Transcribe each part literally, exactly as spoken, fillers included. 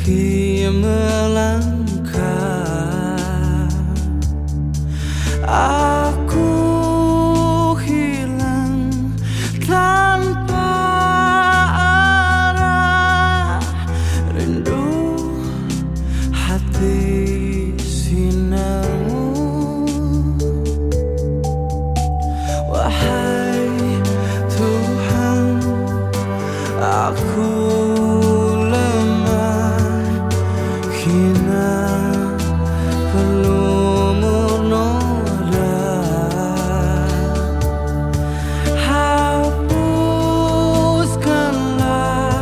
meski melangkah, aku hilang tanpa arah. Rindu hati sinarmu, wahai Tuhan, aku lemah hina, perlu noda. Hapuskanlah,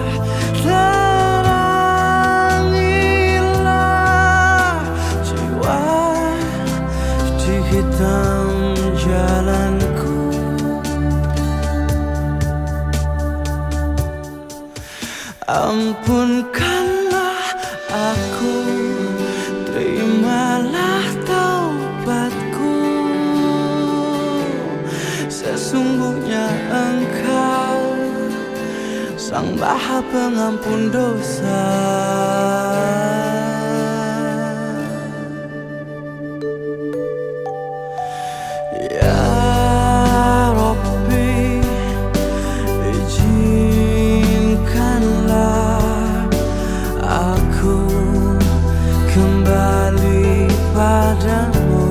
terangilah jiwa di hitam jalanku. Ampunkanlah aku, terimalah taubatku. Sesungguhnya Engkau Sang Maha Pengampun dosa. Ya Rabbi, izinkanlah aku kembali padamu,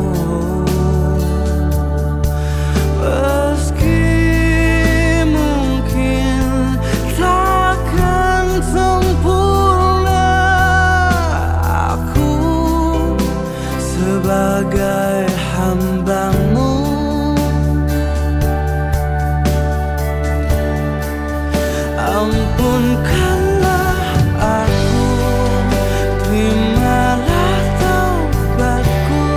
meski mungkin takkan sempurna. Aku sebagai hamba-Mu, ampunkanlah aku, terimalah taubatku.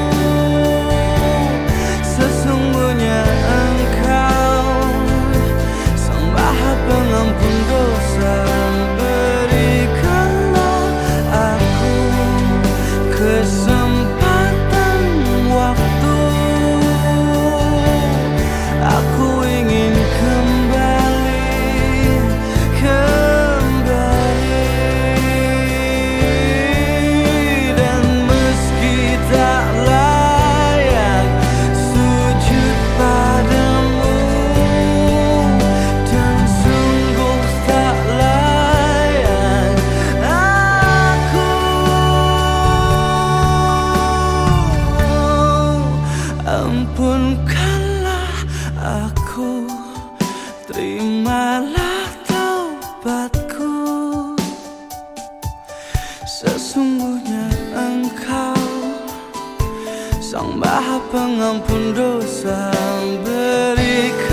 Sesungguhnya Engkau Sang Maha Pengampun dosa. Berikanlah aku kesempatan waktu, aku ingin kembali, kembali. Dan meski tak layak sujud padamu, dan sungguh tak layak aku, ampunkanlah aku, terimalah taubatku. Sesungguhnya Engkau Sang Maha Pengampun dosa. Berikan